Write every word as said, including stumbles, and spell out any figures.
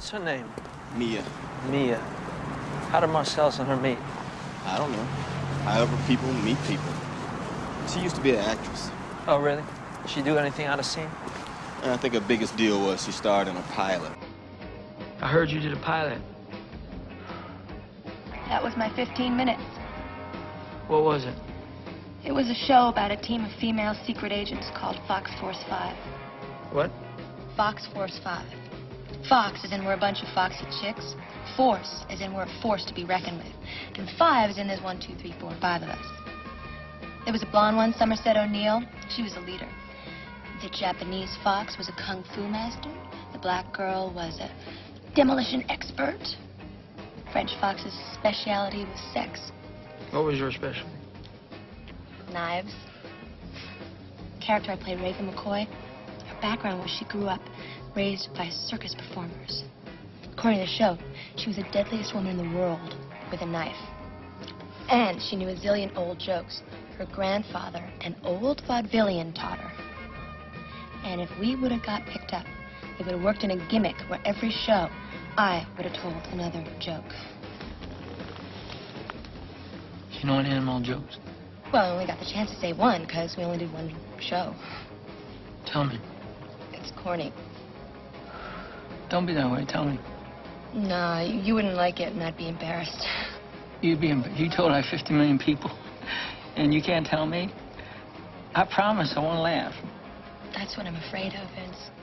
What's her name? Mia. Mia. How did Marcellus and her meet? I don't know. However people meet people. She used to be an actress. Oh, really? Did she do anything out of scene? And I think her biggest deal was she starred in a pilot. I heard you did a pilot. That was my fifteen minutes. What was it? It was a show about a team of female secret agents called Fox Force five. What? Fox Force five. Fox as in we're a bunch of foxy chicks. Force as in we're a force to be reckoned with. And five as in there's one, two, three, four, five of us. There was a blonde one, Somerset O'Neill. She was a leader. The Japanese fox was a kung fu master. The black girl was a demolition expert. French fox's speciality was sex. What was your specialty? Knives. The character I played, Raven McCoy, her background was she grew up raised by circus performers. According to the show, she was the deadliest woman in the world with a knife. And she knew a zillion old jokes. Her grandfather, an old vaudevillian, taught her. And if we would have got picked up, it would have worked in a gimmick where every show, I would have told another joke. You know any animal jokes? Well, I only got the chance to say one, because we only did one show. Tell me. It's corny. Don't be that way. Tell me. Nah, you, you wouldn't like it, and I'd be embarrassed. You'd be. Em- you told I fifty million people, and you can't tell me. I promise I won't laugh. That's what I'm afraid of, Vince.